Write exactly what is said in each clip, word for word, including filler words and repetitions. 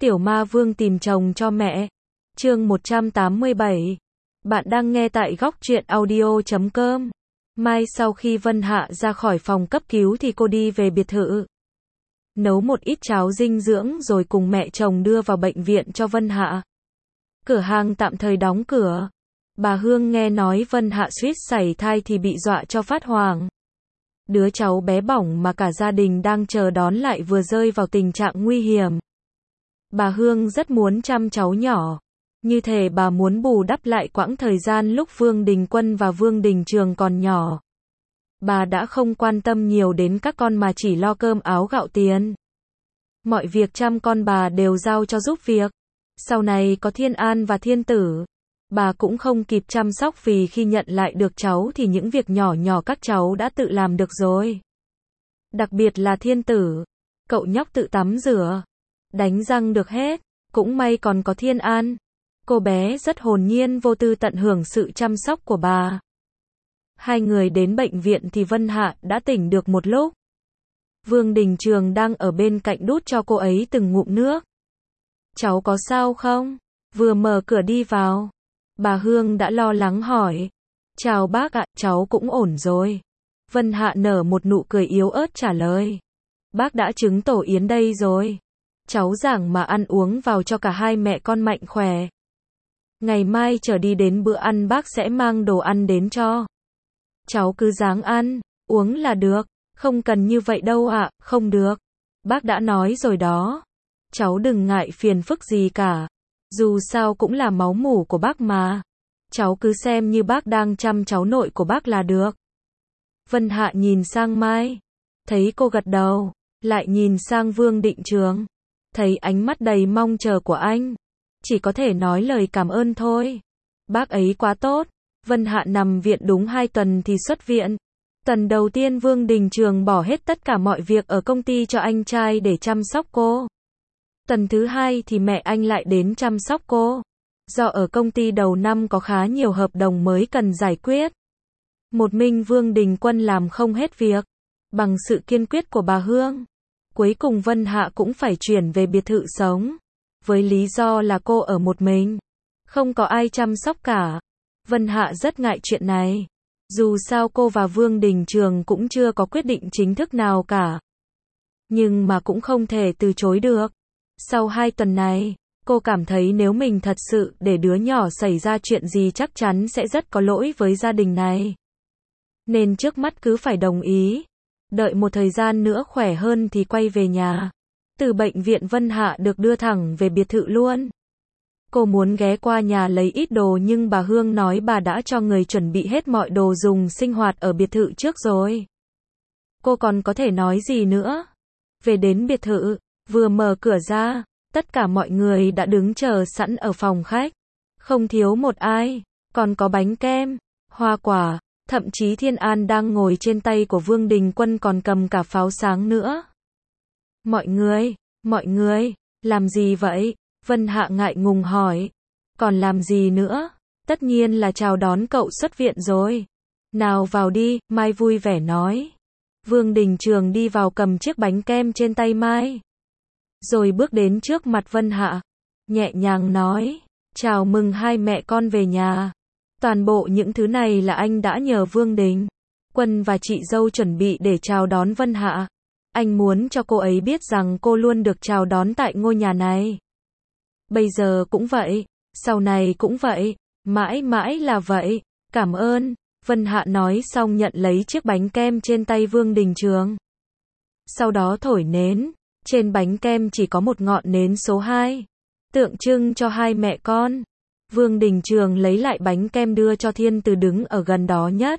Tiểu Ma Vương tìm chồng cho mẹ. Chương một trăm tám mươi bảy. Bạn đang nghe tại góc truyện audio chấm com. Mai sau khi Vân Hạ ra khỏi phòng cấp cứu thì cô đi về biệt thự. Nấu một ít cháo dinh dưỡng rồi cùng mẹ chồng đưa vào bệnh viện cho Vân Hạ. Cửa hàng tạm thời đóng cửa. Bà Hương nghe nói Vân Hạ suýt sảy thai thì bị dọa cho phát hoảng. Đứa cháu bé bỏng mà cả gia đình đang chờ đón lại vừa rơi vào tình trạng nguy hiểm. Bà Hương rất muốn chăm cháu nhỏ. Như thể bà muốn bù đắp lại quãng thời gian lúc Vương Đình Quân và Vương Đình Trường còn nhỏ. Bà đã không quan tâm nhiều đến các con mà chỉ lo cơm áo gạo tiền. Mọi việc chăm con bà đều giao cho giúp việc. Sau này có Thiên An và Thiên Tử, bà cũng không kịp chăm sóc vì khi nhận lại được cháu thì những việc nhỏ nhỏ các cháu đã tự làm được rồi. Đặc biệt là Thiên Tử, cậu nhóc tự tắm rửa, đánh răng được hết, cũng may còn có Thiên An. Cô bé rất hồn nhiên vô tư tận hưởng sự chăm sóc của bà. Hai người đến bệnh viện thì Vân Hạ đã tỉnh được một lúc. Vương Đình Trường đang ở bên cạnh đút cho cô ấy từng ngụm nước. Cháu có sao không? Vừa mở cửa đi vào, bà Hương đã lo lắng hỏi. Chào bác ạ, cháu cũng ổn rồi. Vân Hạ nở một nụ cười yếu ớt trả lời. Bác đã trứng tổ yến đây rồi. Cháu giảng mà ăn uống vào cho cả hai mẹ con mạnh khỏe. Ngày mai trở đi đến bữa ăn bác sẽ mang đồ ăn đến cho. Cháu cứ ráng ăn, uống là được. Không cần như vậy đâu ạ, không được. Bác đã nói rồi đó. Cháu đừng ngại phiền phức gì cả. Dù sao cũng là máu mủ của bác mà. Cháu cứ xem như bác đang chăm cháu nội của bác là được. Vân Hạ nhìn sang Mai. Thấy cô gật đầu. Lại nhìn sang Vương Định Trường. Thấy ánh mắt đầy mong chờ của anh. Chỉ có thể nói lời cảm ơn thôi. Bác ấy quá tốt. Vân Hạ nằm viện đúng hai tuần thì xuất viện. Tuần đầu tiên Vương Đình Trường bỏ hết tất cả mọi việc ở công ty cho anh trai để chăm sóc cô. Tuần thứ hai thì mẹ anh lại đến chăm sóc cô. Do ở công ty đầu năm có khá nhiều hợp đồng mới cần giải quyết. Một mình Vương Đình Quân làm không hết việc. Bằng sự kiên quyết của bà Hương, cuối cùng Vân Hạ cũng phải chuyển về biệt thự sống. Với lý do là cô ở một mình, không có ai chăm sóc cả. Vân Hạ rất ngại chuyện này. Dù sao cô và Vương Đình Trường cũng chưa có quyết định chính thức nào cả. Nhưng mà cũng không thể từ chối được. Sau hai tuần này, cô cảm thấy nếu mình thật sự để đứa nhỏ xảy ra chuyện gì chắc chắn sẽ rất có lỗi với gia đình này. Nên trước mắt cứ phải đồng ý. Đợi một thời gian nữa khỏe hơn thì quay về nhà. Từ bệnh viện Vân Hạ được đưa thẳng về biệt thự luôn. Cô muốn ghé qua nhà lấy ít đồ nhưng bà Hương nói bà đã cho người chuẩn bị hết mọi đồ dùng sinh hoạt ở biệt thự trước rồi. Cô còn có thể nói gì nữa? Về đến biệt thự, vừa mở cửa ra, tất cả mọi người đã đứng chờ sẵn ở phòng khách. Không thiếu một ai, còn có bánh kem, hoa quả, thậm chí Thiên An đang ngồi trên tay của Vương Đình Quân còn cầm cả pháo sáng nữa. Mọi người, mọi người, làm gì vậy? Vân Hạ ngại ngùng hỏi. Còn làm gì nữa? Tất nhiên là chào đón cậu xuất viện rồi. Nào vào đi, Mai vui vẻ nói. Vương Đình Trường đi vào cầm chiếc bánh kem trên tay Mai. Rồi bước đến trước mặt Vân Hạ. Nhẹ nhàng nói. Chào mừng hai mẹ con về nhà. Toàn bộ những thứ này là anh đã nhờ Vương Đình Quân và chị dâu chuẩn bị để chào đón Vân Hạ. Anh muốn cho cô ấy biết rằng cô luôn được chào đón tại ngôi nhà này. Bây giờ cũng vậy, sau này cũng vậy, mãi mãi là vậy. Cảm ơn. Vân Hạ nói xong nhận lấy chiếc bánh kem trên tay Vương Đình Trường. Sau đó thổi nến. Trên bánh kem chỉ có một ngọn nến số hai. Tượng trưng cho hai mẹ con. Vương Đình Trường lấy lại bánh kem đưa cho Thiên Từ đứng ở gần đó nhất.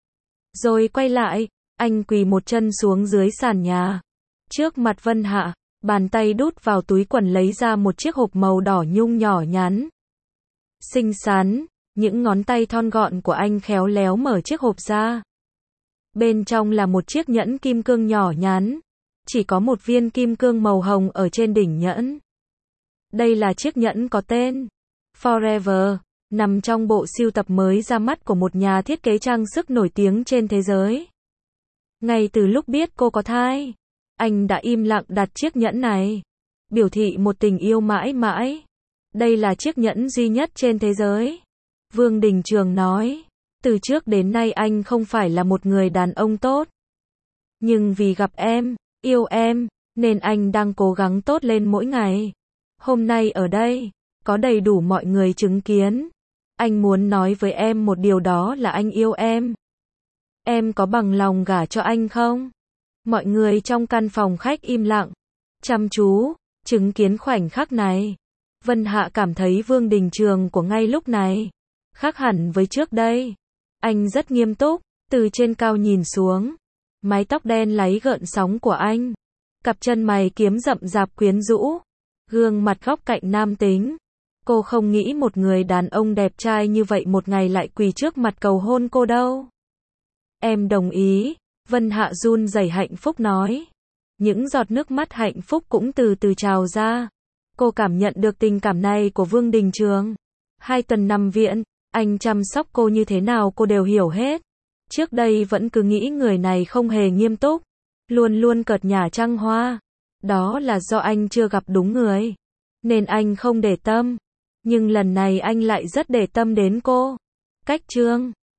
Rồi quay lại, anh quỳ một chân xuống dưới sàn nhà. Trước mặt Vân Hạ, bàn tay đút vào túi quần lấy ra một chiếc hộp màu đỏ nhung nhỏ nhắn. Xinh xắn, những ngón tay thon gọn của anh khéo léo mở chiếc hộp ra. Bên trong là một chiếc nhẫn kim cương nhỏ nhắn. Chỉ có một viên kim cương màu hồng ở trên đỉnh nhẫn. Đây là chiếc nhẫn có tên Forever, nằm trong bộ sưu tập mới ra mắt của một nhà thiết kế trang sức nổi tiếng trên thế giới. Ngay từ lúc biết cô có thai, anh đã im lặng đặt chiếc nhẫn này. biểu thị một tình yêu mãi mãi. Đây là chiếc nhẫn duy nhất trên thế giới. Vương Đình Trường nói, từ trước đến nay anh không phải là một người đàn ông tốt. Nhưng vì gặp em, yêu em, nên anh đang cố gắng tốt lên mỗi ngày. Hôm nay ở đây, có đầy đủ mọi người chứng kiến. Anh muốn nói với em một điều, đó là anh yêu em. Em có bằng lòng gả cho anh không? Mọi người trong căn phòng khách im lặng, chăm chú, chứng kiến khoảnh khắc này. Vân Hạ cảm thấy Vương Đình Trường của ngay lúc này khác hẳn với trước đây. Anh rất nghiêm túc, từ trên cao nhìn xuống. Mái tóc đen láy gợn sóng của anh, cặp chân mày kiếm rậm rạp quyến rũ, gương mặt góc cạnh nam tính. Cô không nghĩ một người đàn ông đẹp trai như vậy một ngày lại quỳ trước mặt cầu hôn cô đâu. Em đồng ý, Vân Hạ run rẩy hạnh phúc nói. Những giọt nước mắt hạnh phúc cũng từ từ trào ra. Cô cảm nhận được tình cảm này của Vương Đình Trường. Hai tuần nằm viện, anh chăm sóc cô như thế nào cô đều hiểu hết. Trước đây vẫn cứ nghĩ người này không hề nghiêm túc, luôn luôn cợt nhả trăng hoa. Đó là do anh chưa gặp đúng người, nên anh không để tâm. Nhưng lần này anh lại rất để tâm đến cô. Cách chương